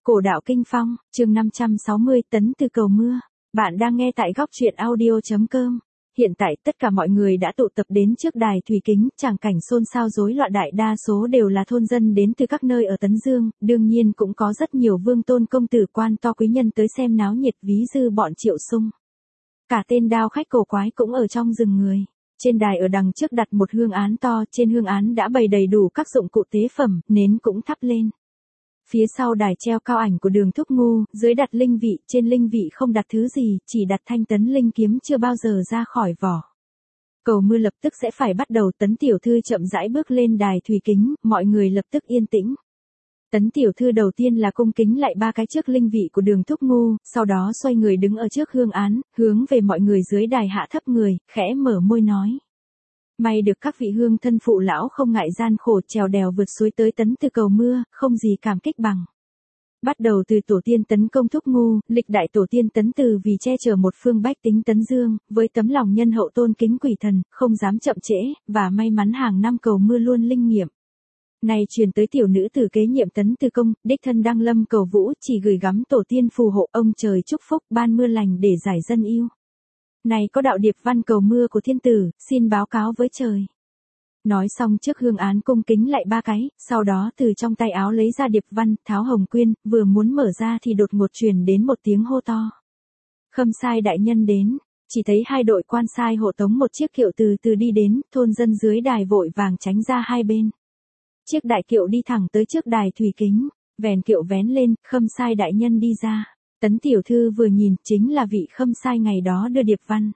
Cổ đạo kinh phong, chương 560 tấn từ cầu mưa. Bạn đang nghe tại góc truyện audio.com. Hiện tại tất cả mọi người đã tụ tập đến trước đài thủy kính, tràng cảnh xôn xao rối loạn, đại đa số đều là thôn dân đến từ các nơi ở Tấn Dương, đương nhiên cũng có rất nhiều vương tôn công tử quan to quý nhân tới xem náo nhiệt, ví dư bọn Triệu Sung. Cả tên đao khách cổ quái cũng ở trong rừng người. Trên đài ở đằng trước đặt một hương án to, trên hương án đã bày đầy đủ các dụng cụ tế phẩm, nến cũng thắp lên. Phía sau đài treo cao ảnh của Đường Thúc Ngu, dưới đặt linh vị, trên linh vị không đặt thứ gì, chỉ đặt thanh tấn linh kiếm chưa bao giờ ra khỏi vỏ. Cầu mưa lập tức sẽ phải bắt đầu, Tấn tiểu thư chậm rãi bước lên đài thủy kính, mọi người lập tức yên tĩnh. Tấn tiểu thư đầu tiên là cung kính lại 3 cái trước linh vị của Đường Thúc Ngu, sau đó xoay người đứng ở trước hương án, hướng về mọi người dưới đài hạ thấp người, khẽ mở môi nói. May được các vị hương thân phụ lão không ngại gian khổ trèo đèo vượt suối tới Tấn từ cầu mưa, không gì cảm kích bằng. Bắt đầu từ tổ tiên Tấn Công Thúc Ngu, lịch đại tổ tiên Tấn Từ vì che chở một phương bách tính Tấn Dương, với tấm lòng nhân hậu tôn kính quỷ thần, không dám chậm trễ, và may mắn hàng năm cầu mưa luôn linh nghiệm. Này truyền tới tiểu nữ tử kế nhiệm Tấn Từ Công, đích thân đăng lâm cầu vũ, chỉ gửi gắm tổ tiên phù hộ, ông trời chúc phúc ban mưa lành để giải dân yêu. Này có đạo điệp văn cầu mưa của thiên tử, xin báo cáo với trời. Nói xong trước hương án cung kính lại 3 cái, sau đó từ trong tay áo lấy ra điệp văn, tháo hồng quyên, vừa muốn mở ra thì đột ngột truyền đến một tiếng hô to. Khâm sai đại nhân đến, chỉ thấy 2 đội quan sai hộ tống một chiếc kiệu từ từ đi đến, thôn dân dưới đài vội vàng tránh ra hai bên. Chiếc đại kiệu đi thẳng tới trước đài thủy kính, vèn kiệu vén lên, khâm sai đại nhân đi ra. Tấn tiểu thư vừa nhìn, chính là vị khâm sai ngày đó đưa điệp văn.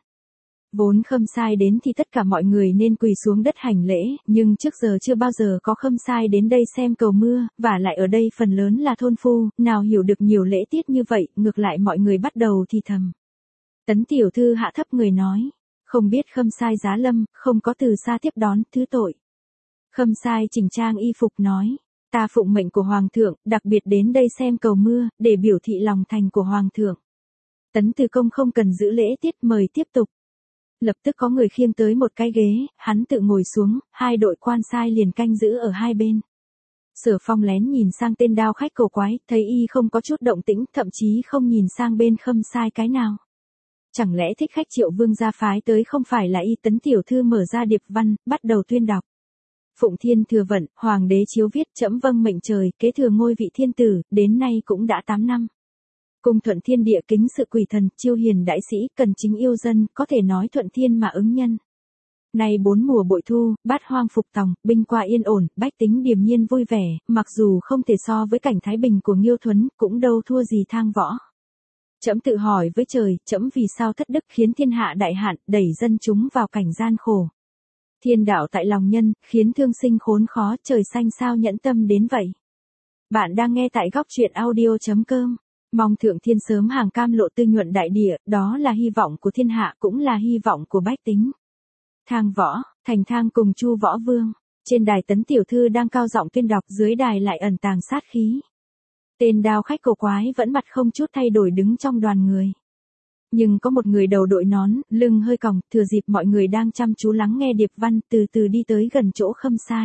Vốn khâm sai đến thì tất cả mọi người nên quỳ xuống đất hành lễ, nhưng trước giờ chưa bao giờ có khâm sai đến đây xem cầu mưa, và lại ở đây phần lớn là thôn phu, nào hiểu được nhiều lễ tiết như vậy, ngược lại mọi người bắt đầu thì thầm. Tấn tiểu thư hạ thấp người nói, không biết khâm sai giá lâm, không có từ xa tiếp đón, thứ tội. Khâm sai chỉnh trang y phục nói. Ta phụng mệnh của Hoàng thượng, đặc biệt đến đây xem cầu mưa, để biểu thị lòng thành của Hoàng thượng. Tấn Từ Công không cần giữ lễ tiết, mời tiếp tục. Lập tức có người khiêng tới một cái ghế, hắn tự ngồi xuống, 2 đội quan sai liền canh giữ ở hai bên. Sở Phong lén nhìn sang tên đao khách cổ quái, thấy y không có chút động tĩnh, thậm chí không nhìn sang bên khâm sai cái nào. Chẳng lẽ thích khách Triệu Vương gia phái tới không phải là y? Tấn tiểu thư mở ra điệp văn, bắt đầu tuyên đọc. Phụng thiên thừa vận, hoàng đế chiếu viết, trẫm vâng mệnh trời, kế thừa ngôi vị thiên tử, đến nay cũng đã 8 năm. Cung thuận thiên địa, kính sự quỷ thần, chiêu hiền đại sĩ, cần chính yêu dân, có thể nói thuận thiên mà ứng nhân. Nay 4 mùa bội thu, bát hoang phục tòng, binh qua yên ổn, bách tính điềm nhiên vui vẻ, mặc dù không thể so với cảnh thái bình của Nghiêu Thuấn, cũng đâu thua gì Thang Võ. Trẫm tự hỏi với trời, trẫm vì sao thất đức khiến thiên hạ đại hạn, đẩy dân chúng vào cảnh gian khổ. Thiên đạo tại lòng nhân, khiến thương sinh khốn khó, trời xanh sao nhẫn tâm đến vậy. Bạn đang nghe tại góc truyện audio.com. Mong thượng thiên sớm hàng cam lộ tư nhuận đại địa, đó là hy vọng của thiên hạ, cũng là hy vọng của bách tính. Thang Võ, Thành Thang cùng Chu Võ Vương. Trên đài Tấn tiểu thư đang cao giọng tuyên đọc, dưới đài lại ẩn tàng sát khí. Tên đao khách cổ quái vẫn mặt không chút thay đổi đứng trong đoàn người. Nhưng có một người đầu đội nón, lưng hơi còng, thừa dịp mọi người đang chăm chú lắng nghe điệp văn, từ từ đi tới gần chỗ khâm sai.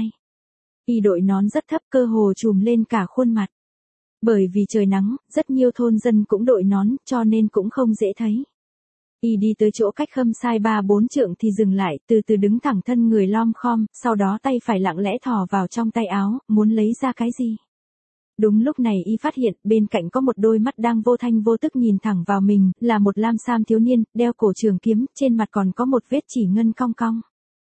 Y đội nón rất thấp, cơ hồ trùm lên cả khuôn mặt. Bởi vì trời nắng, rất nhiều thôn dân cũng đội nón, cho nên cũng không dễ thấy. Y đi tới chỗ cách khâm sai 3-4 trượng thì dừng lại, từ từ đứng thẳng thân người lom khom, sau đó tay phải lặng lẽ thò vào trong tay áo, muốn lấy ra cái gì. Đúng lúc này y phát hiện, bên cạnh có một đôi mắt đang vô thanh vô tức nhìn thẳng vào mình, là một lam sam thiếu niên, đeo cổ trường kiếm, trên mặt còn có một vết chỉ ngân cong cong.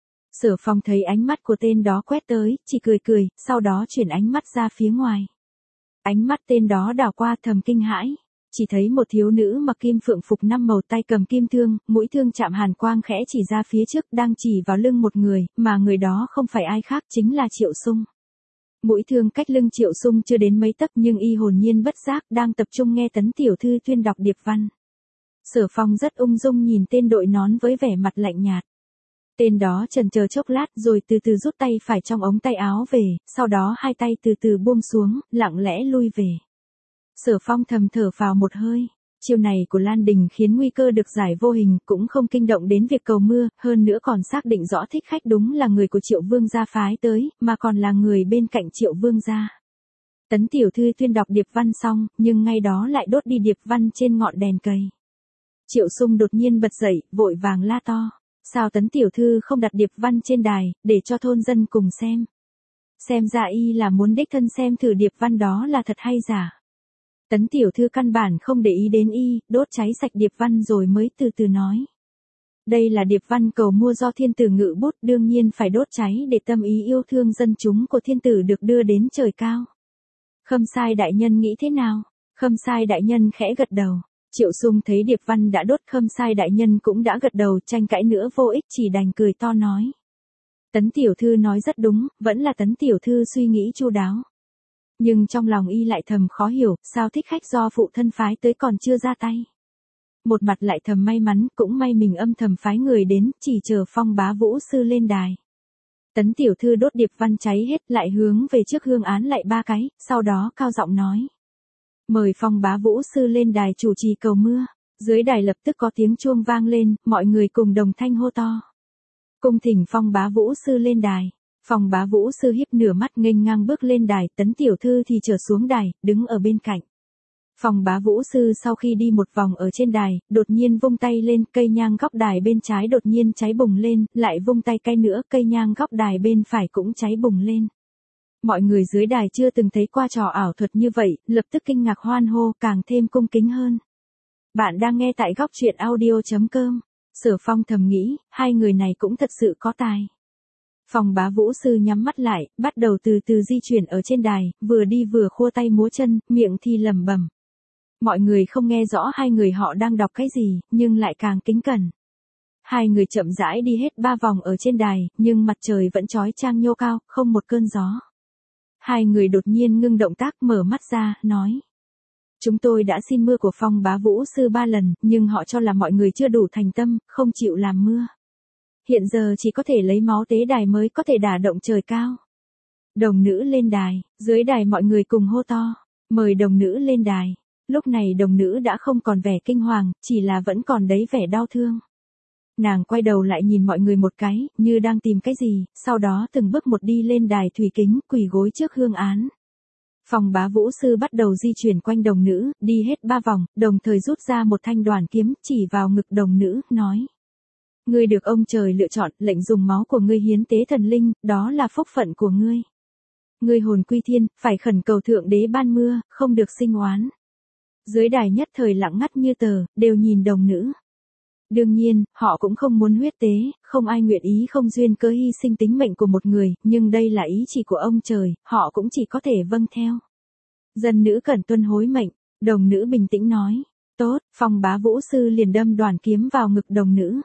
Sở Phong thấy ánh mắt của tên đó quét tới, chỉ cười cười, sau đó chuyển ánh mắt ra phía ngoài. Ánh mắt tên đó đảo qua thầm kinh hãi, chỉ thấy một thiếu nữ mặc kim phượng phục 5 màu, tay cầm kim thương, mũi thương chạm hàn quang khẽ chỉ ra phía trước, đang chỉ vào lưng một người, mà người đó không phải ai khác, chính là Triệu Sung. Mũi thương cách lưng Triệu Sung chưa đến mấy tấc, nhưng y hồn nhiên bất giác, đang tập trung nghe Tấn tiểu thư tuyên đọc điệp văn. Sở Phong rất ung dung nhìn tên đội nón với vẻ mặt lạnh nhạt. Tên đó chần chờ chốc lát rồi từ từ rút tay phải trong ống tay áo về, sau đó 2 tay từ từ buông xuống, lặng lẽ lui về. Sở Phong thầm thở vào một hơi. Chiêu này của Lan Đình khiến nguy cơ được giải vô hình, cũng không kinh động đến việc cầu mưa, hơn nữa còn xác định rõ thích khách đúng là người của Triệu Vương gia phái tới, mà còn là người bên cạnh Triệu Vương gia. Tấn tiểu thư tuyên đọc điệp văn xong, nhưng ngay đó lại đốt đi điệp văn trên ngọn đèn cầy. Triệu Sung đột nhiên bật dậy, vội vàng la to. Sao Tấn tiểu thư không đặt điệp văn trên đài, để cho thôn dân cùng xem? Xem ra y là muốn đích thân xem thử điệp văn đó là thật hay giả. Tấn tiểu thư căn bản không để ý đến y, đốt cháy sạch điệp văn rồi mới từ từ nói. Đây là điệp văn cầu mua do thiên tử ngự bút, đương nhiên phải đốt cháy để tâm ý yêu thương dân chúng của thiên tử được đưa đến trời cao. Khâm sai đại nhân nghĩ thế nào? Khâm sai đại nhân khẽ gật đầu. Triệu Sung thấy điệp văn đã đốt, khâm sai đại nhân cũng đã gật đầu, tranh cãi nữa vô ích, chỉ đành cười to nói. Tấn tiểu thư nói rất đúng, vẫn là Tấn tiểu thư suy nghĩ chu đáo. Nhưng trong lòng y lại thầm khó hiểu, sao thích khách do phụ thân phái tới còn chưa ra tay. Một mặt lại thầm may mắn, cũng may mình âm thầm phái người đến, chỉ chờ Phong Bá Vũ sư lên đài. Tấn tiểu thư đốt điệp văn cháy hết, lại hướng về trước hương án lại 3 cái, sau đó cao giọng nói. Mời Phong Bá Vũ sư lên đài chủ trì cầu mưa. Dưới đài lập tức có tiếng chuông vang lên, mọi người cùng đồng thanh hô to. Cung thỉnh Phong Bá Vũ sư lên đài. Phong Bá Vũ sư híp nửa mắt nghênh ngang bước lên đài, Tấn tiểu thư thì trở xuống đài, đứng ở bên cạnh. Phong Bá Vũ sư sau khi đi một vòng ở trên đài, đột nhiên vung tay lên, cây nhang góc đài bên trái đột nhiên cháy bùng lên, lại vung tay cái nữa, cây nhang góc đài bên phải cũng cháy bùng lên. Mọi người dưới đài chưa từng thấy qua trò ảo thuật như vậy, lập tức kinh ngạc hoan hô, càng thêm cung kính hơn. Bạn đang nghe tại góc truyện audio.com. Sở Phong thầm nghĩ, hai người này cũng thật sự có tài. Phong Bá Vũ sư nhắm mắt lại, bắt đầu từ từ di chuyển ở trên đài, vừa đi vừa khua tay múa chân, miệng thì lẩm bẩm. Mọi người không nghe rõ hai người họ đang đọc cái gì, nhưng lại càng kính cẩn. Hai người chậm rãi đi hết 3 vòng ở trên đài, nhưng mặt trời vẫn chói chang nhô cao, không một cơn gió. Hai người đột nhiên ngưng động tác, mở mắt ra, nói. Chúng tôi đã xin mưa của Phong Bá Vũ sư 3 lần, nhưng họ cho là mọi người chưa đủ thành tâm, không chịu làm mưa. Hiện giờ chỉ có thể lấy máu tế đài mới có thể đả động trời cao. Đồng nữ lên đài, dưới đài mọi người cùng hô to, mời đồng nữ lên đài. Lúc này đồng nữ đã không còn vẻ kinh hoàng, chỉ là vẫn còn đấy vẻ đau thương. Nàng quay đầu lại nhìn mọi người một cái, như đang tìm cái gì, sau đó từng bước một đi lên đài thủy kính, quỳ gối trước hương án. Phong Bá Vũ sư bắt đầu di chuyển quanh đồng nữ, đi hết 3 vòng, đồng thời rút ra một thanh đoản kiếm, chỉ vào ngực đồng nữ, nói. Ngươi được ông trời lựa chọn, lệnh dùng máu của ngươi hiến tế thần linh, đó là phúc phận của ngươi. Ngươi hồn quy thiên, phải khẩn cầu thượng đế ban mưa, không được sinh oán. Dưới đài nhất thời lặng ngắt như tờ, đều nhìn đồng nữ. Đương nhiên, họ cũng không muốn huyết tế, không ai nguyện ý không duyên cớ hy sinh tính mệnh của một người, nhưng đây là ý chỉ của ông trời, họ cũng chỉ có thể vâng theo. Dân nữ cần tuân hối mệnh, đồng nữ bình tĩnh nói. Tốt, Phong Bá Vũ sư liền đâm đoản kiếm vào ngực đồng nữ.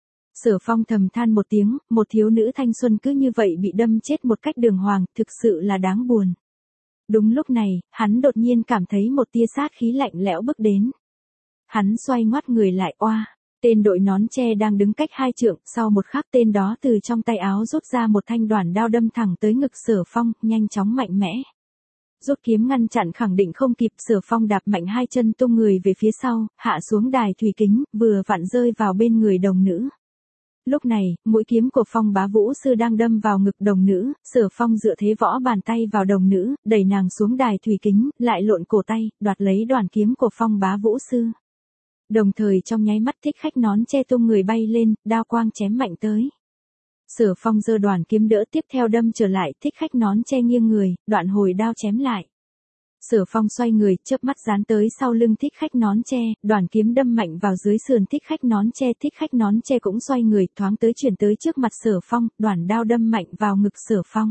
Sở Phong thầm than một tiếng, một thiếu nữ thanh xuân cứ như vậy bị đâm chết một cách đường hoàng, thực sự là đáng buồn. Đúng lúc này, hắn đột nhiên cảm thấy một tia sát khí lạnh lẽo bước đến. Hắn xoay ngoắt người lại, oa. Tên đội nón tre đang đứng cách 2 trượng, sau một khắc tên đó từ trong tay áo rút ra một thanh đoản đao đâm thẳng tới ngực Sở Phong, nhanh chóng mạnh mẽ. Rút kiếm ngăn chặn khẳng định không kịp, Sở Phong đạp mạnh 2 chân tung người về phía sau, hạ xuống đài thủy kính, vừa vặn rơi vào bên người đồng nữ. Lúc này, mũi kiếm của Phong Bá Vũ sư đang đâm vào ngực đồng nữ, Sở Phong dựa thế võ bàn tay vào đồng nữ, đẩy nàng xuống đài thủy kính, lại lộn cổ tay, đoạt lấy đoản kiếm của Phong Bá Vũ sư. Đồng thời trong nháy mắt thích khách nón che tung người bay lên, đao quang chém mạnh tới. Sở Phong giơ đoản kiếm đỡ, tiếp theo đâm trở lại, thích khách nón che nghiêng người, đoạn hồi đao chém lại. Sở Phong xoay người, chớp mắt dán tới sau lưng thích khách nón che, đoản kiếm đâm mạnh vào dưới sườn thích khách nón che cũng xoay người, thoáng tới chuyển tới trước mặt Sở Phong, đoản đao đâm mạnh vào ngực Sở Phong.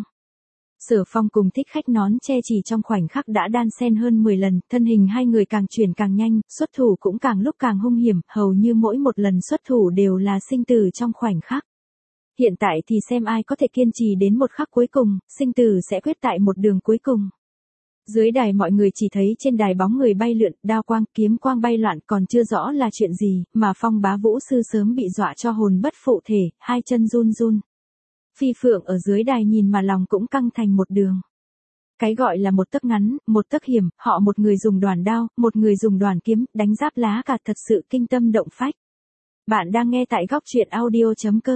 Sở Phong cùng thích khách nón che chỉ trong khoảnh khắc đã đan xen hơn 10 lần, thân hình hai người càng chuyển càng nhanh, xuất thủ cũng càng lúc càng hung hiểm, hầu như mỗi một lần xuất thủ đều là sinh tử trong khoảnh khắc. Hiện tại thì xem ai có thể kiên trì đến một khắc cuối cùng, sinh tử sẽ quyết tại một đường cuối cùng. Dưới đài mọi người chỉ thấy trên đài bóng người bay lượn, đao quang, kiếm quang bay loạn, còn chưa rõ là chuyện gì, mà Phong Bá Vũ sư sớm bị dọa cho hồn bất phụ thể, 2 chân run run. Phi Phượng ở dưới đài nhìn mà lòng cũng căng thành một đường. Cái gọi là một tấc ngắn, một tấc hiểm, họ một người dùng đoản đao, một người dùng đoản kiếm, đánh giáp lá cả thật sự kinh tâm động phách. Bạn đang nghe tại góc truyện audio.com.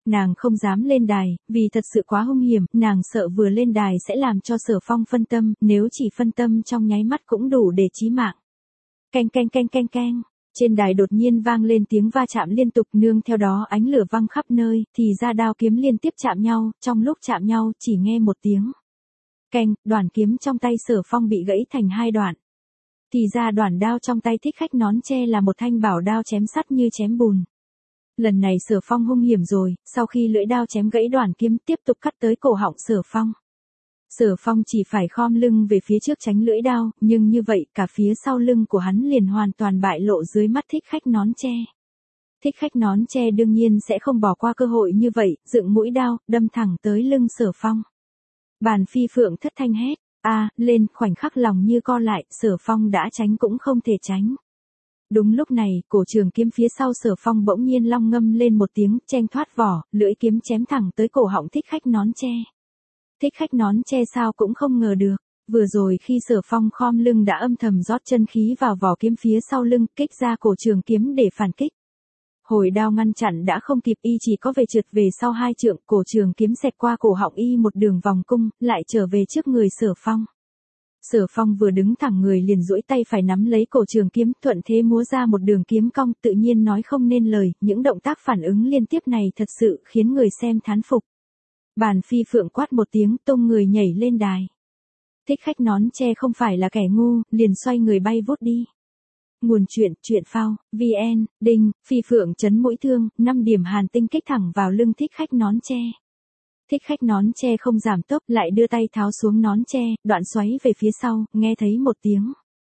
Nàng không dám lên đài, vì thật sự quá hung hiểm, nàng sợ vừa lên đài sẽ làm cho Sở Phong phân tâm, nếu chỉ phân tâm trong nháy mắt cũng đủ để chí mạng. Canh canh canh canh canh. Trên đài đột nhiên vang lên tiếng va chạm liên tục, nương theo đó ánh lửa văng khắp nơi, thì ra đao kiếm liên tiếp chạm nhau, trong lúc chạm nhau chỉ nghe một tiếng keng, đoạn kiếm trong tay Sở Phong bị gãy thành hai đoạn. Thì ra đoạn đao trong tay Thích Khách Nón Tre là một thanh bảo đao chém sắt như chém bùn. Lần này Sở Phong hung hiểm rồi, sau khi lưỡi đao chém gãy đoạn kiếm tiếp tục cắt tới cổ họng Sở Phong. Sở Phong chỉ phải khom lưng về phía trước tránh lưỡi đao, nhưng như vậy cả phía sau lưng của hắn liền hoàn toàn bại lộ dưới mắt Thích Khách Nón Tre. Thích Khách Nón Tre đương nhiên sẽ không bỏ qua cơ hội như vậy, dựng mũi đao, đâm thẳng tới lưng Sở Phong. Bàn Phi Phượng thất thanh hét, lên, khoảnh khắc lòng như co lại, Sở Phong đã tránh cũng không thể tránh. Đúng lúc này, cổ trường kiếm phía sau Sở Phong bỗng nhiên long ngâm lên một tiếng, cheng thoát vỏ, lưỡi kiếm chém thẳng tới cổ họng Thích Khách Nón Tre. Thích Khách Nón Tre sao cũng không ngờ được, vừa rồi khi Sở Phong khom lưng đã âm thầm rót chân khí vào vỏ kiếm phía sau lưng, kích ra cổ trường kiếm để phản kích. Hồi đao ngăn chặn đã không kịp, y chỉ có về trượt về sau 2 trượng, cổ trường kiếm xẹt qua cổ họng y một đường vòng cung, lại trở về trước người Sở Phong. Sở Phong vừa đứng thẳng người liền duỗi tay phải nắm lấy cổ trường kiếm, thuận thế múa ra một đường kiếm cong, tự nhiên nói không nên lời, những động tác phản ứng liên tiếp này thật sự khiến người xem thán phục. Bàn Phi Phượng quát một tiếng, tung người nhảy lên đài. Thích Khách Nón Tre không phải là kẻ ngu, liền xoay người bay vút đi. Nguồn truyện phao, VN, đinh, Phi Phượng chấn mũi thương, 5 điểm hàn tinh kích thẳng vào lưng Thích Khách Nón Tre. Thích Khách Nón Tre không giảm tốc, lại đưa tay tháo xuống nón tre, đoạn xoáy về phía sau, nghe thấy một tiếng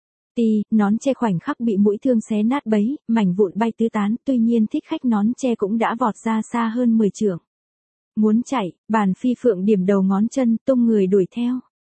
nón tre khoảnh khắc bị mũi thương xé nát bấy, mảnh vụn bay tứ tán, tuy nhiên Thích Khách Nón Tre cũng đã vọt ra xa hơn 10 trượng. Muốn chạy, Bàn Phi Phượng điểm đầu ngón chân, tung người đuổi theo.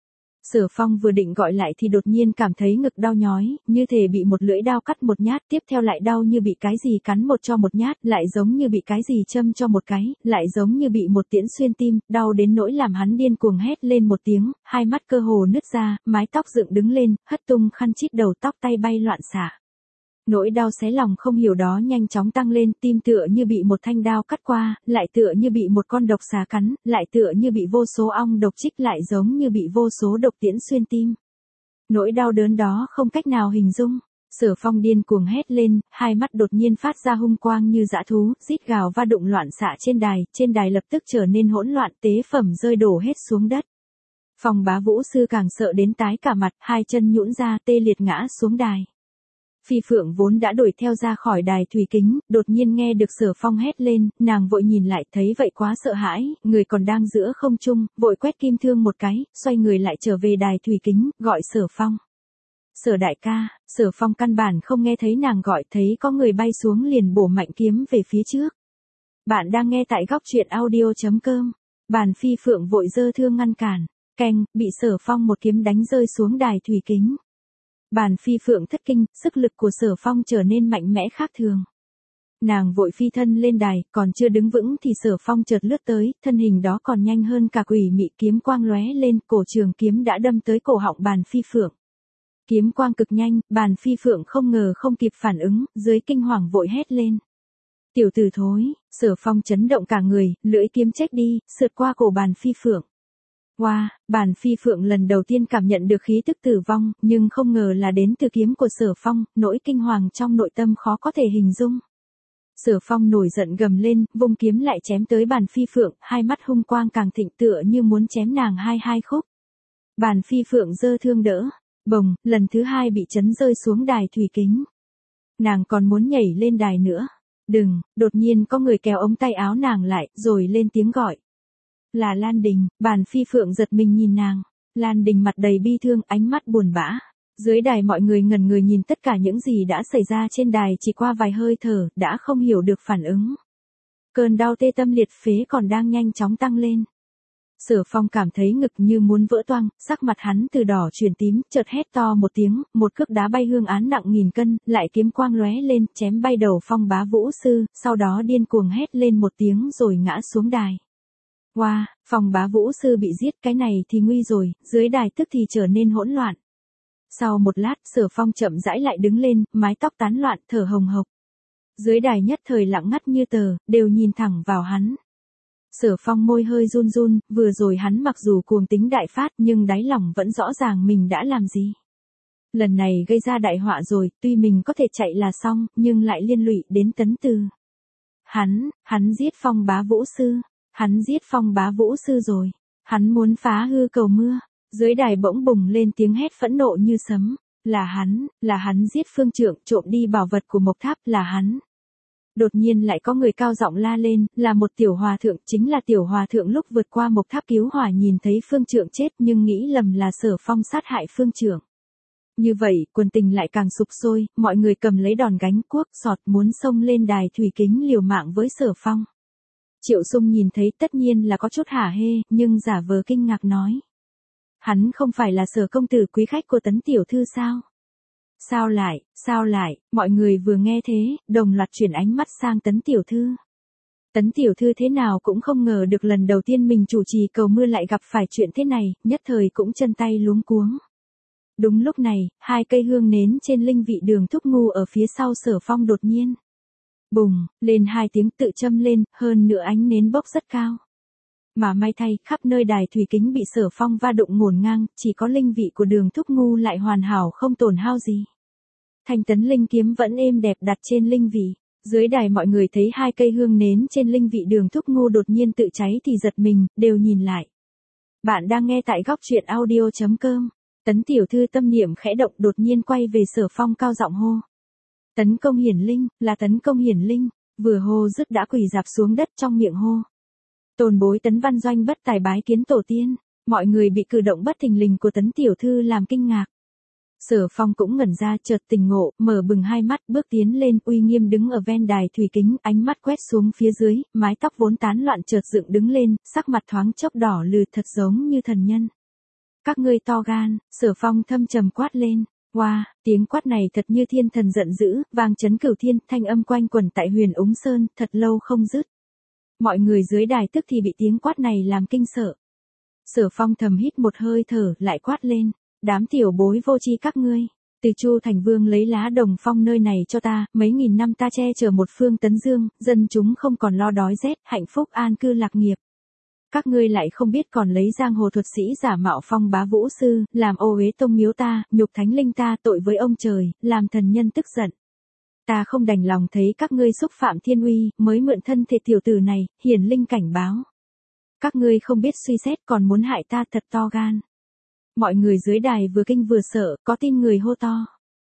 Sở Phong vừa định gọi lại thì đột nhiên cảm thấy ngực đau nhói, như thể bị một lưỡi đao cắt một nhát, tiếp theo lại đau như bị cái gì cắn một cho một nhát, lại giống như bị cái gì châm cho một cái, lại giống như bị một tiễn xuyên tim, đau đến nỗi làm hắn điên cuồng hét lên một tiếng, hai mắt cơ hồ nứt ra, mái tóc dựng đứng lên, hất tung khăn chít đầu tóc, tay bay loạn xạ. Nỗi đau xé lòng không hiểu đó nhanh chóng tăng lên, tim tựa như bị một thanh đao cắt qua, lại tựa như bị một con độc xà cắn, lại tựa như bị vô số ong độc chích, lại giống như bị vô số độc tiễn xuyên tim. Nỗi đau đớn đó không cách nào hình dung. Sở Phong điên cuồng hét lên, hai mắt đột nhiên phát ra hung quang như dã thú, rít gào va đụng loạn xạ trên đài lập tức trở nên hỗn loạn, tế phẩm rơi đổ hết xuống đất. Phong Bá Vũ Sư càng sợ đến tái cả mặt, hai chân nhũn ra, tê liệt ngã xuống đài. Phi Phượng vốn đã đuổi theo ra khỏi đài thủy kính, đột nhiên nghe được Sở Phong hét lên, nàng vội nhìn lại, thấy vậy quá sợ hãi, người còn đang giữa không trung, vội quét kim thương một cái, xoay người lại trở về đài thủy kính, gọi Sở Phong. Sở đại ca. Sở Phong căn bản không nghe thấy nàng gọi, thấy có người bay xuống liền bổ mạnh kiếm về phía trước. Bạn đang nghe tại góc truyện audio.com. Bàn Phi Phượng vội giơ thương ngăn cản, keng, bị Sở Phong một kiếm đánh rơi xuống đài thủy kính. Bàn Phi Phượng thất kinh, sức lực của Sở Phong trở nên mạnh mẽ khác thường. Nàng vội phi thân lên đài, còn chưa đứng vững thì Sở Phong chợt lướt tới, thân hình đó còn nhanh hơn cả quỷ mị, kiếm quang lóe lên, cổ trường kiếm đã đâm tới cổ họng Bàn Phi Phượng. Kiếm quang cực nhanh, Bàn Phi Phượng không ngờ không kịp phản ứng, dưới kinh hoàng vội hét lên. Tiểu tử thối. Sở Phong chấn động cả người, lưỡi kiếm chếch đi, sượt qua cổ Bàn Phi Phượng. Wow, Bàn Phi Phượng lần đầu tiên cảm nhận được khí tức tử vong, nhưng không ngờ là đến từ kiếm của Sở Phong, nỗi kinh hoàng trong nội tâm khó có thể hình dung. Sở Phong nổi giận gầm lên, vung kiếm lại chém tới Bàn Phi Phượng, hai mắt hung quang càng thịnh, tựa như muốn chém nàng hai khúc. Bàn Phi Phượng giơ thương đỡ, bồng, lần thứ hai bị chấn rơi xuống đài thủy kính. Nàng còn muốn nhảy lên đài nữa. Đừng, đột nhiên có người kéo ống tay áo nàng lại, rồi lên tiếng gọi. Là Lan Đình. Bàn Phi Phượng giật mình nhìn nàng. Lan Đình mặt đầy bi thương, ánh mắt buồn bã. Dưới đài mọi người ngẩn người nhìn tất cả những gì đã xảy ra trên đài, chỉ qua vài hơi thở, đã không hiểu được phản ứng. Cơn đau tê tâm liệt phế còn đang nhanh chóng tăng lên. Sở Phong cảm thấy ngực như muốn vỡ toang, sắc mặt hắn từ đỏ chuyển tím, chợt hét to một tiếng, một cước đá bay hương án nặng 1000 cân, lại kiếm quang lóe lên, chém bay đầu Phong Bá Vũ Sư, sau đó điên cuồng hét lên một tiếng rồi ngã xuống đài. Wow, Phong Bá Vũ Sư bị giết, cái này thì nguy rồi, dưới đài tức thì trở nên hỗn loạn. Sau một lát, Sở Phong chậm rãi lại đứng lên, mái tóc tán loạn, thở hồng hộc. Dưới đài nhất thời lặng ngắt như tờ, đều nhìn thẳng vào hắn. Sở Phong môi hơi run run, vừa rồi hắn mặc dù cuồng tính đại phát nhưng đáy lòng vẫn rõ ràng mình đã làm gì. Lần này gây ra đại họa rồi, tuy mình có thể chạy là xong, nhưng lại liên lụy đến Tấn Từ. Hắn giết Phong Bá Vũ Sư. Hắn giết Phong Bá Vũ Sư rồi. Hắn muốn phá hư cầu mưa. Dưới đài bỗng bùng lên tiếng hét phẫn nộ như sấm. Là hắn giết Phương Trượng, trộm đi bảo vật của Mộc Tháp, là hắn. Đột nhiên lại có người cao giọng la lên, là một tiểu hòa thượng, chính là tiểu hòa thượng lúc vượt qua Mộc Tháp cứu hỏa nhìn thấy Phương Trượng chết nhưng nghĩ lầm là Sở Phong sát hại Phương Trượng. Như vậy, quần tình lại càng sục sôi, mọi người cầm lấy đòn gánh cuốc sọt muốn xông lên đài thủy kính liều mạng với Sở Phong. Triệu Sung nhìn thấy tất nhiên là có chút hả hê, nhưng giả vờ kinh ngạc nói. Hắn không phải là Sở công tử quý khách của Tấn tiểu thư sao? Sao lại, mọi người vừa nghe thế, đồng loạt chuyển ánh mắt sang Tấn tiểu thư. Tấn tiểu thư thế nào cũng không ngờ được lần đầu tiên mình chủ trì cầu mưa lại gặp phải chuyện thế này, nhất thời cũng chân tay luống cuống. Đúng lúc này, 2 cây hương nến trên linh vị Đường Thúc Ngu ở phía sau Sở Phong đột nhiên bùng lên 2 tiếng tự châm lên, hơn nữa ánh nến bốc rất cao. Mà may thay, khắp nơi đài thủy kính bị Sở Phong va đụng ngổn ngang, chỉ có linh vị của Đường Thúc Ngu lại hoàn hảo không tổn hao gì. Thanh tấn linh kiếm vẫn êm đẹp đặt trên linh vị. Dưới đài mọi người thấy 2 cây hương nến trên linh vị Đường Thúc Ngu đột nhiên tự cháy thì giật mình, đều nhìn lại. Bạn đang nghe tại góc truyện audio.com. Tấn tiểu thư tâm niệm khẽ động đột nhiên quay về Sở Phong cao giọng hô. Tấn công hiển linh, là Tấn công hiển linh, vừa hô dứt đã quỳ rạp xuống đất trong miệng hô. Tôn bối Tấn Văn Doanh bất tài bái kiến tổ tiên, mọi người bị cử động bất thình lình của Tấn tiểu thư làm kinh ngạc. Sở Phong cũng ngẩn ra chợt tình ngộ, mở bừng 2 mắt bước tiến lên uy nghiêm đứng ở ven đài thủy kính, ánh mắt quét xuống phía dưới, mái tóc vốn tán loạn chợt dựng đứng lên, sắc mặt thoáng chốc đỏ lừ thật giống như thần nhân. Các ngươi to gan, Sở Phong thâm trầm quát lên. Wow, tiếng quát này thật như thiên thần giận dữ, vang chấn cửu thiên, thanh âm quanh quẩn tại Huyền Úng Sơn, thật lâu không dứt. Mọi người dưới đài tức thì bị tiếng quát này làm kinh sợ. Sở Phong thầm hít một hơi thở, lại quát lên. Đám tiểu bối vô tri các ngươi, từ Chu Thành Vương lấy lá đồng phong nơi này cho ta, mấy nghìn năm ta che chở một phương Tấn Dương, dân chúng không còn lo đói rét, hạnh phúc an cư lạc nghiệp. Các ngươi lại không biết còn lấy giang hồ thuật sĩ giả mạo Phong Bá Vũ Sư, làm ô uế tông miếu ta, nhục thánh linh ta, tội với ông trời, làm thần nhân tức giận. Ta không đành lòng thấy các ngươi xúc phạm thiên uy, mới mượn thân thể tiểu tử này, hiển linh cảnh báo. Các ngươi không biết suy xét còn muốn hại ta thật to gan. Mọi người dưới đài vừa kinh vừa sợ, có tin người hô to.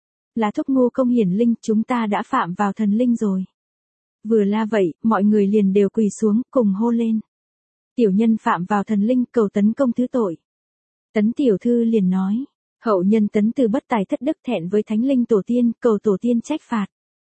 Là Thúc Ngu công hiển linh, chúng ta đã phạm vào thần linh rồi. Vừa la vậy, mọi người liền đều quỳ xuống, cùng hô lên. Tiểu nhân phạm vào thần linh, cầu Tấn công thứ tội. Tấn tiểu thư liền nói, hậu nhân Tấn từ bất tài thất đức thẹn với thánh linh tổ tiên, cầu tổ tiên trách phạt.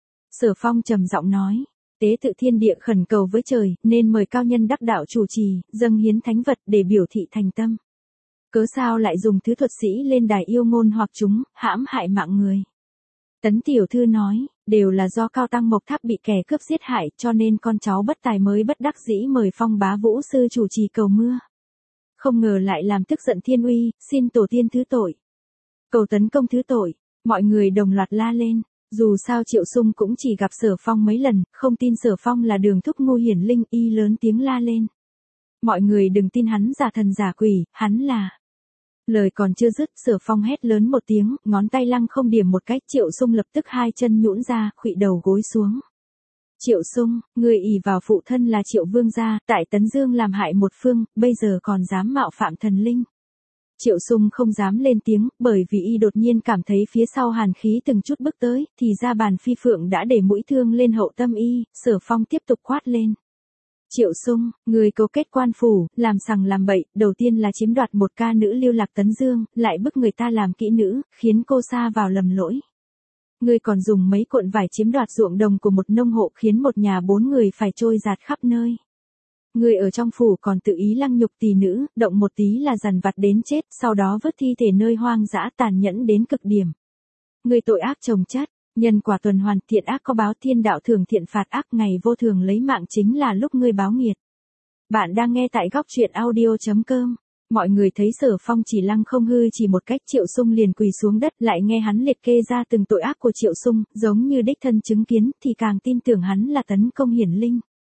Sở Phong trầm giọng nói, tế tự thiên địa khẩn cầu với trời, nên mời cao nhân đắc đạo chủ trì, dâng hiến thánh vật để biểu thị thành tâm. Cớ sao lại dùng thứ thuật sĩ lên đài yêu ngôn hoặc chúng, hãm hại mạng người. Tấn tiểu thư nói, đều là do Cao Tăng Mộc Tháp bị kẻ cướp giết hại cho nên con cháu bất tài mới bất đắc dĩ mời Phong Bá Vũ Sư chủ trì cầu mưa. Không ngờ lại làm tức giận thiên uy, xin tổ tiên thứ tội. Cầu tấn công thứ tội, mọi người đồng loạt la lên. Dù sao Triệu Sung cũng chỉ gặp Sở Phong mấy lần, không tin Sở Phong là Đường Thúc Ngu hiển linh, y lớn tiếng la lên. Mọi người đừng tin hắn giả thần giả quỷ, hắn là... Lời còn chưa dứt, Sở Phong hét lớn một tiếng, ngón tay lăng không điểm một cách, Triệu Sung lập tức 2 chân nhũn ra, khuỵu đầu gối xuống. Triệu Sung, người ỷ vào phụ thân là Triệu Vương gia, tại Tấn Dương làm hại một phương, bây giờ còn dám mạo phạm thần linh. Triệu Sung không dám lên tiếng, bởi vì y đột nhiên cảm thấy phía sau hàn khí từng chút bước tới, thì ra bàn phi phượng đã để mũi thương lên hậu tâm y. Sở Phong tiếp tục quát lên. Triệu Sung, người cấu kết quan phủ, làm sằng làm bậy, đầu tiên là chiếm đoạt một ca nữ lưu lạc Tấn Dương, lại bức người ta làm kỹ nữ, khiến cô sa vào lầm lỗi. Người còn dùng mấy cuộn vải chiếm đoạt ruộng đồng của một nông hộ khiến một nhà 4 người phải trôi dạt khắp nơi. Người ở trong phủ còn tự ý lăng nhục tỳ nữ, động một tí là dằn vặt đến chết, sau đó vứt thi thể nơi hoang dã tàn nhẫn đến cực điểm. Người tội ác chồng chất. Nhân quả tuần hoàn, thiện ác có báo, thiên đạo thường thiện phạt ác, ngày vô thường lấy mạng chính là lúc ngươi báo nghiệt. Bạn đang nghe tại góc truyện audio.com. Mọi người thấy Sở Phong chỉ lăng không hư chỉ một cách, Triệu Sung liền quỳ xuống đất, lại nghe hắn liệt kê ra từng tội ác của Triệu Sung, giống như đích thân chứng kiến, thì càng tin tưởng hắn là tấn công hiển linh.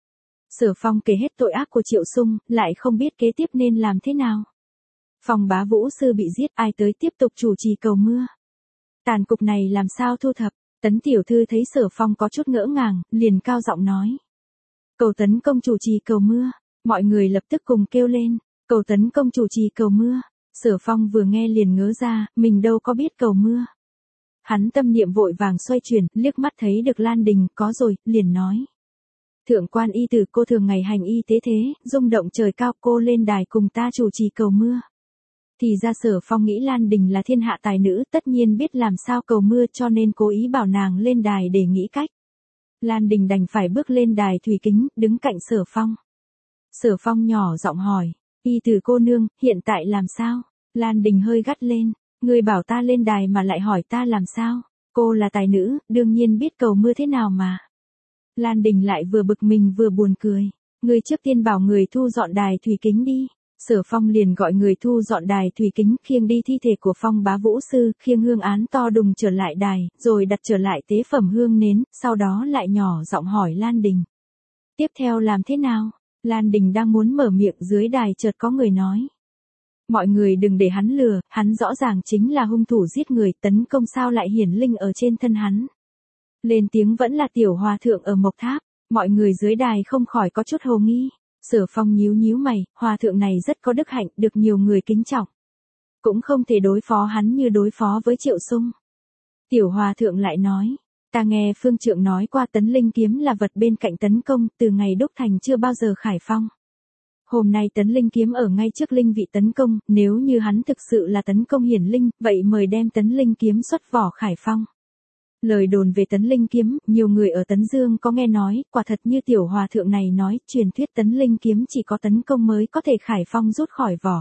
Sở Phong kể hết tội ác của Triệu Sung, lại không biết kế tiếp nên làm thế nào. Phong Bá Vũ sư bị giết, ai tới tiếp tục chủ trì cầu mưa. Tàn cục này làm sao thu thập? Tấn tiểu thư thấy Sở Phong có chút ngỡ ngàng, liền cao giọng nói. Cầu tấn công chủ trì cầu mưa. Mọi người lập tức cùng kêu lên. Cầu tấn công chủ trì cầu mưa. Sở Phong vừa nghe liền ngớ ra, mình đâu có biết cầu mưa. Hắn tâm niệm vội vàng xoay chuyển, liếc mắt thấy được Lan Đình, có rồi, liền nói. Thượng quan y tử cô thường ngày hành y tế thế, rung động trời cao, cô lên đài cùng ta chủ trì cầu mưa. Thì ra Sở Phong nghĩ Lan Đình là thiên hạ tài nữ, tất nhiên biết làm sao cầu mưa, cho nên cố ý bảo nàng lên đài để nghĩ cách. Lan Đình đành phải bước lên đài thủy kính, đứng cạnh Sở Phong. Sở Phong nhỏ giọng hỏi, y tử cô nương, hiện tại làm sao? Lan Đình hơi gắt lên, người bảo ta lên đài mà lại hỏi ta làm sao? Cô là tài nữ, đương nhiên biết cầu mưa thế nào mà. Lan Đình lại vừa bực mình vừa buồn cười. Người trước tiên bảo người thu dọn đài thủy kính đi. Sở Phong liền gọi người thu dọn đài thủy kính, khiêng đi thi thể của Phong Bá Vũ sư, khiêng hương án to đùng trở lại đài, rồi đặt trở lại tế phẩm hương nến, sau đó lại nhỏ giọng hỏi Lan Đình. Tiếp theo làm thế nào? Lan Đình đang muốn mở miệng, dưới đài chợt có người nói. Mọi người đừng để hắn lừa, hắn rõ ràng chính là hung thủ giết người, tấn công sao lại hiển linh ở trên thân hắn. Lên tiếng vẫn là tiểu hòa thượng ở Mộc Tháp, mọi người dưới đài không khỏi có chút hồ nghi. Sở Phong nhíu nhíu mày, hòa thượng này rất có đức hạnh, được nhiều người kính trọng. Cũng không thể đối phó hắn như đối phó với Triệu Sung. Tiểu hòa thượng lại nói, ta nghe phương trượng nói qua tấn linh kiếm là vật bên cạnh tấn công, từ ngày đúc thành chưa bao giờ khải phong. Hôm nay tấn linh kiếm ở ngay trước linh vị tấn công, nếu như hắn thực sự là tấn công hiển linh, vậy mời đem tấn linh kiếm xuất vỏ khải phong. Lời đồn về tấn linh kiếm, nhiều người ở Tấn Dương có nghe nói, quả thật như tiểu hòa thượng này nói, truyền thuyết tấn linh kiếm chỉ có tấn công mới có thể khải phong rút khỏi vỏ.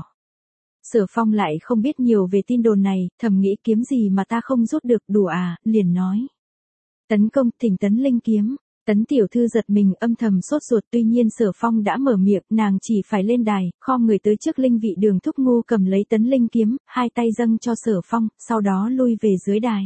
Sở Phong lại không biết nhiều về tin đồn này, thầm nghĩ kiếm gì mà ta không rút được, đùa à, liền nói. Tấn công, thỉnh tấn linh kiếm. Tấn tiểu thư giật mình, âm thầm sốt ruột, tuy nhiên Sở Phong đã mở miệng, nàng chỉ phải lên đài, khom người tới trước linh vị Đường Thúc Ngu cầm lấy tấn linh kiếm, hai tay dâng cho Sở Phong, sau đó lui về dưới đài.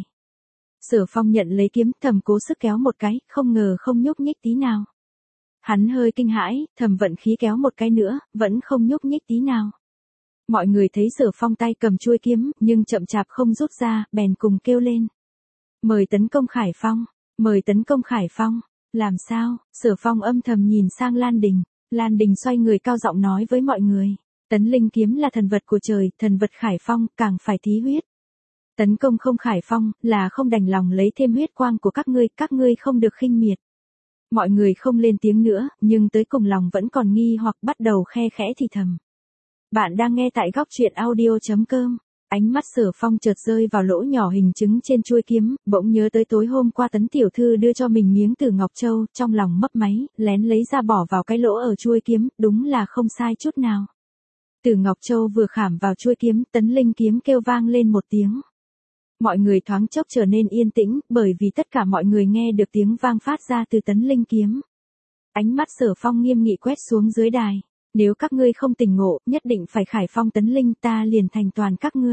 Sở Phong nhận lấy kiếm, thầm cố sức kéo một cái, không ngờ không nhúc nhích tí nào. Hắn hơi kinh hãi, thầm vận khí kéo một cái nữa, vẫn không nhúc nhích tí nào. Mọi người thấy Sở Phong tay cầm chuôi kiếm, nhưng chậm chạp không rút ra, bèn cùng kêu lên. Mời tấn công khải phong, mời tấn công khải phong. Làm sao? Sở Phong âm thầm nhìn sang Lan Đình. Lan Đình xoay người cao giọng nói với mọi người. Tấn linh kiếm là thần vật của trời, thần vật khải phong, càng phải thí huyết. Tấn công không khải phong, là không đành lòng lấy thêm huyết quang của các ngươi không được khinh miệt. Mọi người không lên tiếng nữa, nhưng tới cùng lòng vẫn còn nghi hoặc bắt đầu khe khẽ thì thầm. Bạn đang nghe tại góc truyện audio.com. Ánh mắt Sở Phong chợt rơi vào lỗ nhỏ hình trứng trên chuôi kiếm, bỗng nhớ tới tối hôm qua Tấn tiểu thư đưa cho mình miếng Tử Ngọc Châu, trong lòng mấp máy, lén lấy ra bỏ vào cái lỗ ở chuôi kiếm, đúng là không sai chút nào. Tử Ngọc Châu vừa khảm vào chuôi kiếm, tấn linh kiếm kêu vang lên một tiếng. Mọi người thoáng chốc trở nên yên tĩnh, bởi vì tất cả mọi người nghe được tiếng vang phát ra từ tấn linh kiếm. Ánh mắt Sở Phong nghiêm nghị quét xuống dưới đài. Nếu các ngươi không tỉnh ngộ, nhất định phải khải phong tấn linh, ta liền thành toàn các ngươi.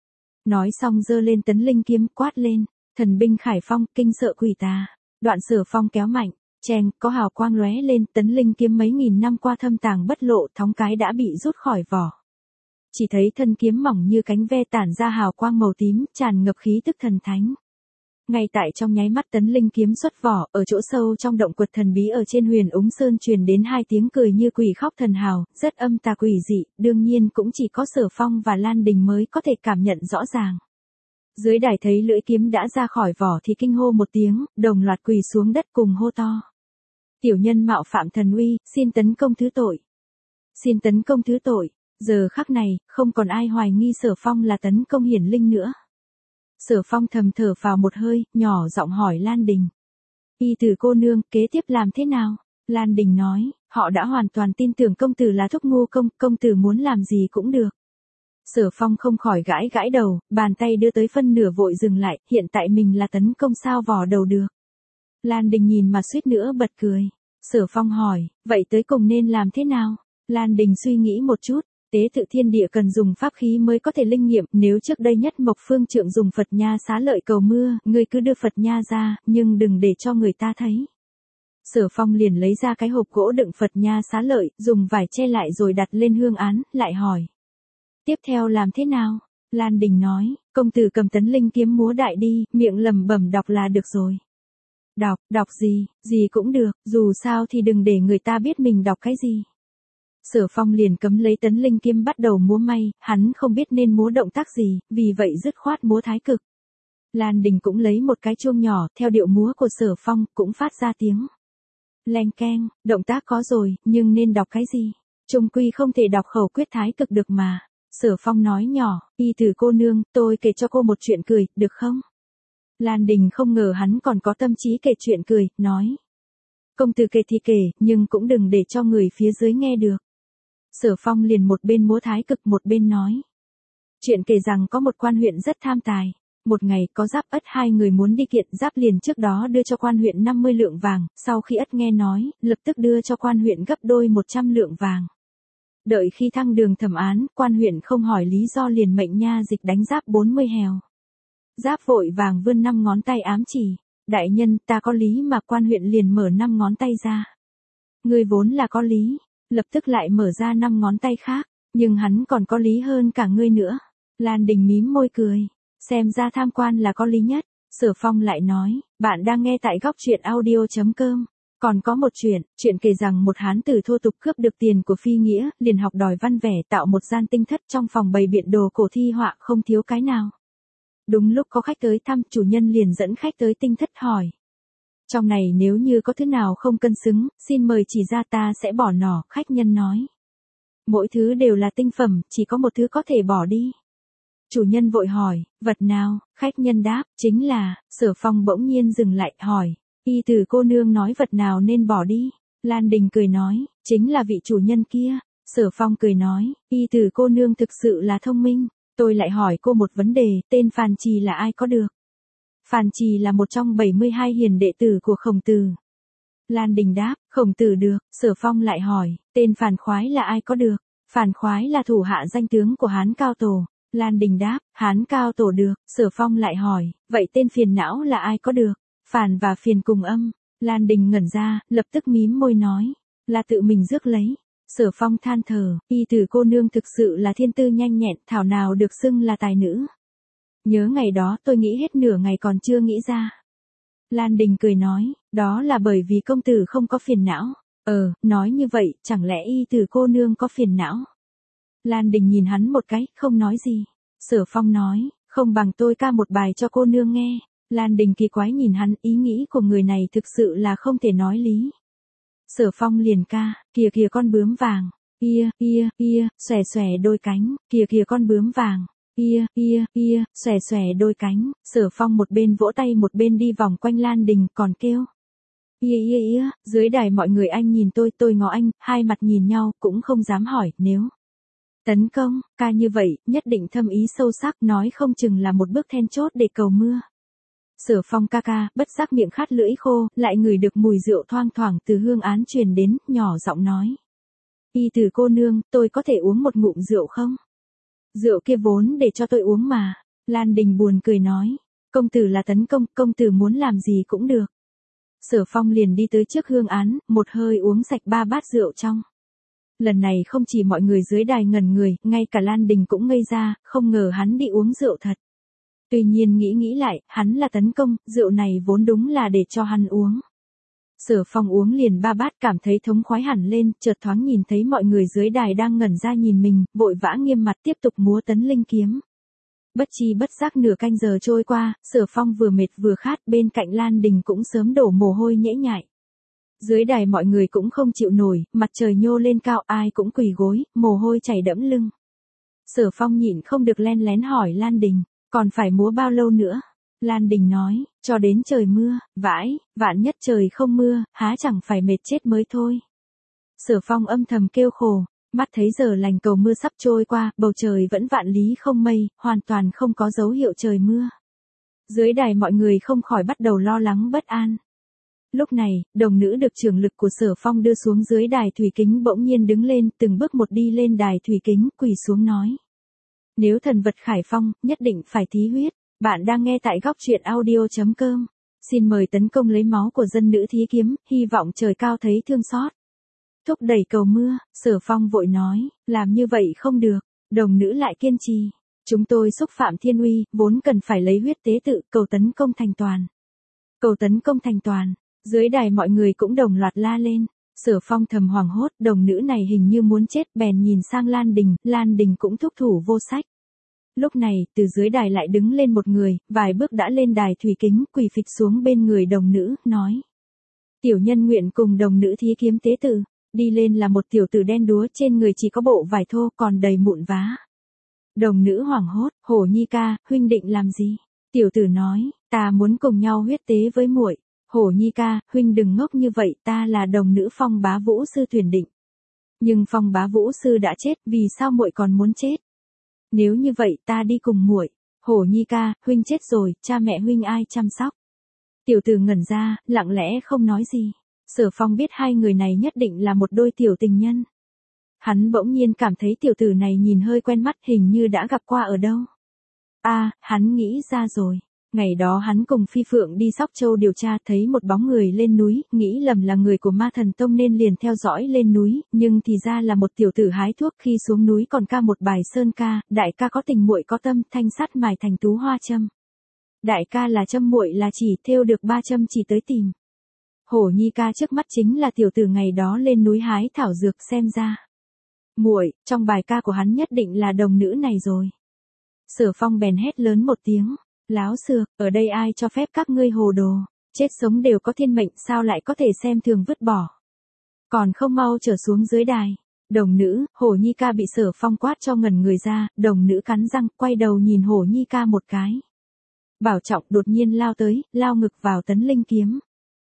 Nói xong giơ lên tấn linh kiếm, quát lên, thần binh khải phong, kinh sợ quỷ tà. Đoạn Sở Phong kéo mạnh, cheng, có hào quang lóe lên, tấn linh kiếm mấy nghìn năm qua thâm tàng bất lộ, thóng cái đã bị rút khỏi vỏ. Chỉ thấy thân kiếm mỏng như cánh ve tản ra hào quang màu tím, tràn ngập khí tức thần thánh. Ngay tại trong nháy mắt tấn linh kiếm xuất vỏ, ở chỗ sâu trong động quật thần bí ở trên Huyền Úng Sơn truyền đến hai tiếng cười như quỷ khóc thần hào, rất âm tà quỷ dị, đương nhiên cũng chỉ có Sở Phong và Lan Đình mới có thể cảm nhận rõ ràng. Dưới đài thấy lưỡi kiếm đã ra khỏi vỏ thì kinh hô một tiếng, đồng loạt quỳ xuống đất cùng hô to. Tiểu nhân mạo phạm thần uy, xin tấn công thứ tội. Xin tấn công thứ tội. Giờ khắc này, không còn ai hoài nghi Sở Phong là tấn công hiển linh nữa. Sở Phong thầm thở vào một hơi, nhỏ giọng hỏi Lan Đình. Y tử cô nương, kế tiếp làm thế nào? Lan Đình nói, họ đã hoàn toàn tin tưởng công tử là Thúc Ngu công tử muốn làm gì cũng được. Sở Phong không khỏi gãi gãi đầu, bàn tay đưa tới phân nửa vội dừng lại, hiện tại mình là tấn công sao vò đầu được. Lan Đình nhìn mà suýt nữa bật cười. Sở Phong hỏi, vậy tới cùng nên làm thế nào? Lan Đình suy nghĩ một chút. Tế tự thiên địa cần dùng pháp khí mới có thể linh nghiệm, nếu trước đây Nhất Mộc Phương Trượng dùng Phật Nha xá lợi cầu mưa, ngươi cứ đưa Phật Nha ra, nhưng đừng để cho người ta thấy. Sở Phong liền lấy ra cái hộp gỗ đựng Phật nha xá lợi, dùng vải che lại rồi đặt lên hương án, lại hỏi. Tiếp theo làm thế nào? Lan Đình nói, công tử cầm tấn linh kiếm múa đại đi, miệng lẩm bẩm đọc là được rồi. Đọc gì cũng được, dù sao thì đừng để người ta biết mình đọc cái gì. Sở Phong liền cấm lấy tấn linh kiếm bắt đầu múa may, hắn không biết nên múa động tác gì, vì vậy dứt khoát múa thái cực. Lan Đình cũng lấy một cái chuông nhỏ, theo điệu múa của Sở Phong, cũng phát ra tiếng. Leng keng, động tác có rồi, nhưng nên đọc cái gì? Chung quy không thể đọc khẩu quyết thái cực được mà. Sở Phong nói nhỏ, y tử cô nương, tôi kể cho cô một chuyện cười, được không? Lan Đình không ngờ hắn còn có tâm trí kể chuyện cười, nói. Công tử kể thì kể, nhưng cũng đừng để cho người phía dưới nghe được. Sở Phong liền một bên múa thái cực một bên nói. Chuyện kể rằng có một quan huyện rất tham tài. Một ngày có Giáp Ất hai người muốn đi kiện, Giáp liền trước đó đưa cho quan huyện 50 lượng vàng, sau khi Ất nghe nói, lập tức đưa cho quan huyện gấp đôi 100 lượng vàng. Đợi khi thăng đường thẩm án, quan huyện không hỏi lý do liền mệnh nha dịch đánh Giáp 40 hèo. Giáp vội vàng vươn 5 ngón tay ám chỉ, đại nhân ta có lý mà, quan huyện liền mở 5 ngón tay ra. Ngươi vốn là có lý, lập tức lại mở ra 5 ngón tay khác, nhưng hắn còn có lý hơn cả ngươi nữa. Lan Đình mím môi cười, xem ra tham quan là có lý nhất. Sở Phong lại nói, bạn đang nghe tại góc truyện audio.com. Còn có một chuyện kể rằng một hán tử thô tục cướp được tiền của Phi Nghĩa, liền học đòi văn vẻ tạo một gian tinh thất trong phòng bày biện đồ cổ thi họa không thiếu cái nào. Đúng lúc có khách tới thăm, chủ nhân liền dẫn khách tới tinh thất hỏi. Trong này nếu như có thứ nào không cân xứng, xin mời chỉ ra ta sẽ bỏ nỏ, khách nhân nói. Mỗi thứ đều là tinh phẩm, chỉ có một thứ có thể bỏ đi. Chủ nhân vội hỏi, vật nào? Khách nhân đáp, chính là. Sở Phong bỗng nhiên dừng lại, hỏi, y tử cô nương nói vật nào nên bỏ đi? Lan Đình cười nói, chính là vị chủ nhân kia. Sở Phong cười nói, y tử cô nương thực sự là thông minh. Tôi lại hỏi cô một vấn đề, tên Phàn Trì là ai có được? Phàn Trì là một trong 72 hiền đệ tử của Khổng Tử. Lan Đình đáp, Khổng Tử được. Sở Phong lại hỏi, tên Phàn Khoái là ai có được? Phàn Khoái là thủ hạ danh tướng của Hán Cao Tổ. Lan Đình đáp, Hán Cao Tổ được. Sở Phong lại hỏi, vậy tên Phiền Não là ai có được? Phàn và Phiền cùng âm. Lan Đình ngẩn ra, lập tức mím môi nói, là tự mình rước lấy. Sở Phong than thở, y tử cô nương thực sự là thiên tư nhanh nhẹn, thảo nào được xưng là tài nữ. Nhớ ngày đó tôi nghĩ hết nửa ngày còn chưa nghĩ ra. Lan Đình cười nói, đó là bởi vì công tử không có phiền não. Nói như vậy, chẳng lẽ y tử cô nương có phiền não? Lan Đình nhìn hắn một cái, không nói gì. Sở Phong nói, không bằng tôi ca một bài cho cô nương nghe. Lan Đình kỳ quái nhìn hắn, ý nghĩ của người này thực sự là không thể nói lý. Sở Phong liền ca, kìa kìa con bướm vàng, xòe xòe đôi cánh, kìa kìa con bướm vàng, xòe xòe đôi cánh. Sở Phong một bên vỗ tay một bên đi vòng quanh Lan Đình, còn kêu. Dưới đài mọi người anh nhìn tôi ngó anh, hai mặt nhìn nhau, cũng không dám hỏi, nếu tấn công, ca như vậy, nhất định thâm ý sâu sắc, nói không chừng là một bước then chốt để cầu mưa. Sở Phong ca ca, bất giác miệng khát lưỡi khô, lại ngửi được mùi rượu thoang thoảng từ hương án truyền đến, nhỏ giọng nói. Y tử cô nương, tôi có thể uống một ngụm rượu không? Rượu kia vốn để cho tôi uống mà. Lan Đình buồn cười nói. Công tử là tấn công, công tử muốn làm gì cũng được. Sở Phong liền đi tới trước hương án, một hơi uống sạch 3 bát rượu trong. Lần này không chỉ mọi người dưới đài ngẩn người, ngay cả Lan Đình cũng ngây ra, không ngờ hắn đi uống rượu thật. Tuy nhiên nghĩ lại, hắn là tấn công, rượu này vốn đúng là để cho hắn uống. Sở Phong uống liền 3 bát cảm thấy thống khoái hẳn lên, chợt thoáng nhìn thấy mọi người dưới đài đang ngẩn ra nhìn mình, vội vã nghiêm mặt tiếp tục múa tấn linh kiếm. Bất chi bất giác nửa canh giờ trôi qua, Sở Phong vừa mệt vừa khát, bên cạnh Lan Đình cũng sớm đổ mồ hôi nhễ nhại. Dưới đài mọi người cũng không chịu nổi, mặt trời nhô lên cao, ai cũng quỳ gối, mồ hôi chảy đẫm lưng. Sở Phong nhịn không được len lén hỏi Lan Đình, còn phải múa bao lâu nữa? Lan Đình nói, cho đến trời mưa, vạn nhất trời không mưa, há chẳng phải mệt chết mới thôi. Sở Phong âm thầm kêu khổ, mắt thấy giờ lành cầu mưa sắp trôi qua, bầu trời vẫn vạn lý không mây, hoàn toàn không có dấu hiệu trời mưa. Dưới đài mọi người không khỏi bắt đầu lo lắng bất an. Lúc này, đồng nữ được trưởng lực của Sở Phong đưa xuống dưới đài thủy kính bỗng nhiên đứng lên, từng bước một đi lên đài thủy kính, quỳ xuống nói. Nếu thần vật khải phong, nhất định phải thí huyết. Bạn đang nghe tại góc truyện audio.com. Xin mời tấn công lấy máu của dân nữ thí kiếm, hy vọng trời cao thấy thương xót. Thúc đẩy cầu mưa, Sở Phong vội nói, làm như vậy không được, đồng nữ lại kiên trì. Chúng tôi xúc phạm thiên uy, vốn cần phải lấy huyết tế tự, cầu tấn công thành toàn. Cầu tấn công thành toàn, dưới đài mọi người cũng đồng loạt la lên. Sở Phong thầm hoảng hốt, đồng nữ này hình như muốn chết, bèn nhìn sang Lan Đình cũng thúc thủ vô sách. Lúc này, từ dưới đài lại đứng lên một người, vài bước đã lên đài thủy kính, quỳ phịch xuống bên người đồng nữ, nói. Tiểu nhân nguyện cùng đồng nữ thí kiếm tế tự. Đi lên là một tiểu tử đen đúa, trên người chỉ có bộ vải thô, còn đầy mụn vá. Đồng nữ hoảng hốt, Hổ Nhi ca, huynh định làm gì? Tiểu tử nói, ta muốn cùng nhau huyết tế với muội. Hổ Nhi ca, huynh đừng ngốc như vậy, ta là đồng nữ Phong Bá Vũ sư tuyển định. Nhưng Phong Bá Vũ sư đã chết, vì sao muội còn muốn chết? Nếu như vậy, ta đi cùng muội. Hổ Nhi ca, huynh chết rồi, cha mẹ huynh ai chăm sóc? Tiểu tử ngẩn ra, lặng lẽ không nói gì. Sở Phong biết hai người này nhất định là một đôi tiểu tình nhân. Hắn bỗng nhiên cảm thấy tiểu tử này nhìn hơi quen mắt, hình như đã gặp qua ở đâu. Hắn nghĩ ra rồi. Ngày đó hắn cùng Phi Phượng đi Sóc Châu điều tra, thấy một bóng người lên núi, nghĩ lầm là người của Ma Thần Tông nên liền theo dõi lên núi, nhưng thì ra là một tiểu tử hái thuốc, khi xuống núi còn ca một bài sơn ca, đại ca có tình muội có tâm, thanh sắt mài thành tú hoa châm. Đại ca là châm, muội là chỉ, thêu được 3 châm chỉ tới tìm. Hổ Nhi ca trước mắt chính là tiểu tử ngày đó lên núi hái thảo dược, xem ra. Muội, trong bài ca của hắn nhất định là đồng nữ này rồi. Sở Phong bèn hét lớn một tiếng, láo xược, ở đây ai cho phép các ngươi hồ đồ, chết sống đều có thiên mệnh, sao lại có thể xem thường vứt bỏ. Còn không mau trở xuống dưới đài. Đồng nữ, Hổ Nhi ca bị Sở Phong quát cho ngẩn người ra, đồng nữ cắn răng, quay đầu nhìn Hổ Nhi ca một cái. Bảo trọng đột nhiên lao tới, lao ngực vào tấn linh kiếm.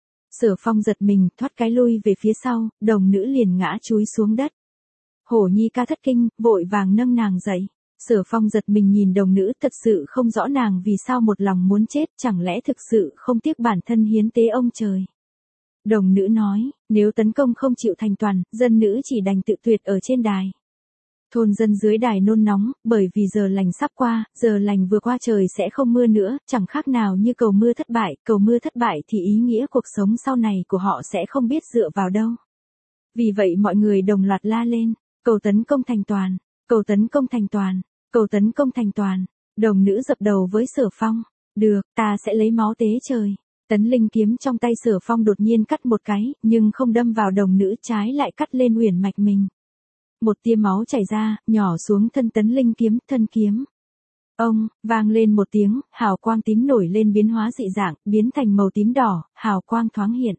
Sở Phong giật mình, thoát cái lui về phía sau, đồng nữ liền ngã chúi xuống đất. Hổ Nhi ca thất kinh, vội vàng nâng nàng dậy. Sở Phong giật mình nhìn đồng nữ, thật sự không rõ nàng vì sao một lòng muốn chết, chẳng lẽ thực sự không tiếc bản thân hiến tế ông trời. Đồng nữ nói, nếu tấn công không chịu thành toàn, dân nữ chỉ đành tự tuyệt ở trên đài. Thôn dân dưới đài nôn nóng, bởi vì giờ lành sắp qua, giờ lành vừa qua trời sẽ không mưa nữa, chẳng khác nào như cầu mưa thất bại thì ý nghĩa cuộc sống sau này của họ sẽ không biết dựa vào đâu. Vì vậy mọi người đồng loạt la lên, cầu tấn công thành toàn, cầu tấn công thành toàn, cầu tấn công thành toàn. Đồng nữ dập đầu với Sở Phong, được, ta sẽ lấy máu tế trời. Tấn linh kiếm trong tay Sở Phong đột nhiên cắt một cái, nhưng không đâm vào đồng nữ, trái lại cắt lên uyển mạch mình. Một tia máu chảy ra, nhỏ xuống thân tấn linh kiếm, thân kiếm. Ông, vang lên một tiếng, hào quang tím nổi lên biến hóa dị dạng, biến thành màu tím đỏ, hào quang thoáng hiện.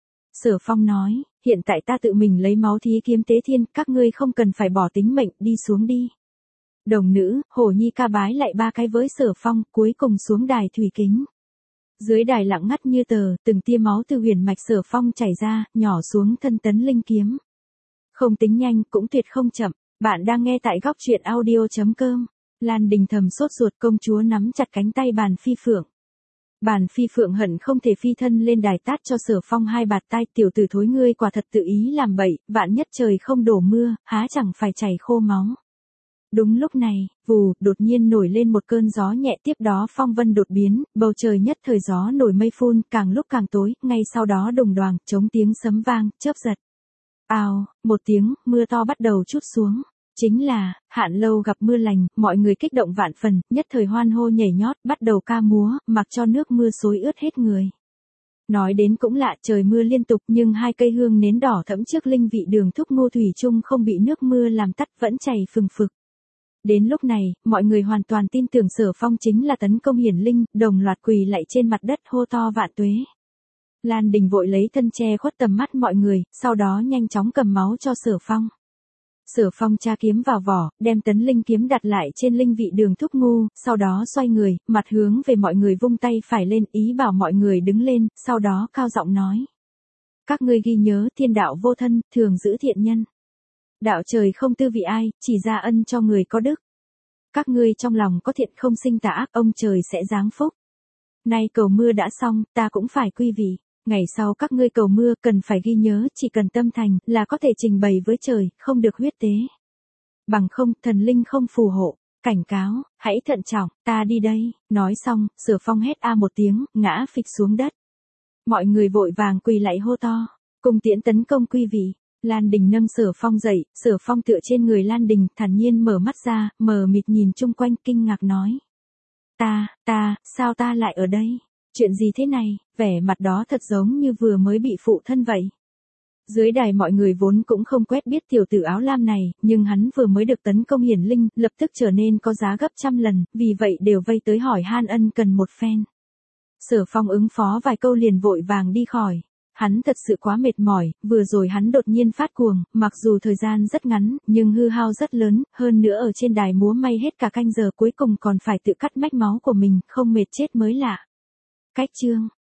Sở Phong nói, hiện tại ta tự mình lấy máu thí kiếm tế thiên, các ngươi không cần phải bỏ tính mệnh, đi xuống đi. Đồng nữ, Hổ Nhi ca bái lại 3 cái với Sở Phong, cuối cùng xuống đài thủy kính. Dưới đài lặng ngắt như tờ, từng tia máu từ huyền mạch Sở Phong chảy ra, nhỏ xuống thân tấn linh kiếm. Không tính nhanh, cũng tuyệt không chậm. Bạn đang nghe tại góc truyện audio.com. Lan Đình thầm sốt ruột, công chúa nắm chặt cánh tay Bàn Phi Phượng. Bàn Phi Phượng hận không thể phi thân lên đài tát cho Sở Phong 2 bạt tai, tiểu tử thối ngươi quả thật tự ý làm bậy, vạn nhất trời không đổ mưa, há chẳng phải chảy khô máu. Đúng lúc này, vù, đột nhiên nổi lên một cơn gió nhẹ, tiếp đó phong vân đột biến, bầu trời nhất thời gió nổi mây phun, càng lúc càng tối, ngay sau đó đùng đoàng, trống tiếng sấm vang, chớp giật. Ào, một tiếng, mưa to bắt đầu trút xuống. Chính là, Hạn Lâu gặp mưa lành, mọi người kích động vạn phần, nhất thời hoan hô nhảy nhót, bắt đầu ca múa, mặc cho nước mưa xối ướt hết người. Nói đến cũng lạ, trời mưa liên tục nhưng 2 cây hương nến đỏ thẫm trước linh vị đường thúc ngô thủy chung không bị nước mưa làm tắt, vẫn chảy phừng phực. Đến lúc này, mọi người hoàn toàn tin tưởng Sở Phong chính là tấn công hiển linh, đồng loạt quỳ lạy trên mặt đất hô to vạn tuế. Lan Đình vội lấy thân che khuất tầm mắt mọi người, sau đó nhanh chóng cầm máu cho Sở Phong. Sở Phong tra kiếm vào vỏ, đem tấn linh kiếm đặt lại trên linh vị đường thúc ngu, sau đó xoay người, mặt hướng về mọi người vung tay phải lên, ý bảo mọi người đứng lên, sau đó cao giọng nói. Các ngươi ghi nhớ, thiên đạo vô thân, thường giữ thiện nhân. Đạo trời không tư vị ai, chỉ ra ân cho người có đức. Các ngươi trong lòng có thiện không sinh tà ác, ông trời sẽ giáng phúc. Nay cầu mưa đã xong, ta cũng phải quy vị. Ngày sau các ngươi cầu mưa cần phải ghi nhớ, chỉ cần tâm thành là có thể trình bày với trời, không được huyết tế. Bằng không, thần linh không phù hộ. Cảnh cáo, hãy thận trọng, ta đi đây. Nói xong, Sở Phong hét a một tiếng, ngã phịch xuống đất. Mọi người vội vàng quỳ lại hô to. Cung tiễn tấn công quý vị. Lan Đình nâng Sở Phong dậy, Sở Phong tựa trên người Lan Đình, thản nhiên mở mắt ra, mờ mịt nhìn chung quanh kinh ngạc nói. Sao ta lại ở đây? Chuyện gì thế này? Vẻ mặt đó thật giống như vừa mới bị phụ thân vậy. Dưới đài mọi người vốn cũng không quen biết tiểu tử áo lam này, nhưng hắn vừa mới được tấn công hiển linh, lập tức trở nên có giá gấp trăm lần, vì vậy đều vây tới hỏi han ân cần một phen. Sở Phong ứng phó vài câu liền vội vàng đi khỏi. Hắn thật sự quá mệt mỏi, vừa rồi hắn đột nhiên phát cuồng, mặc dù thời gian rất ngắn, nhưng hư hao rất lớn, hơn nữa ở trên đài múa may hết cả canh giờ cuối cùng còn phải tự cắt mách máu của mình, không mệt chết mới lạ. Cách chương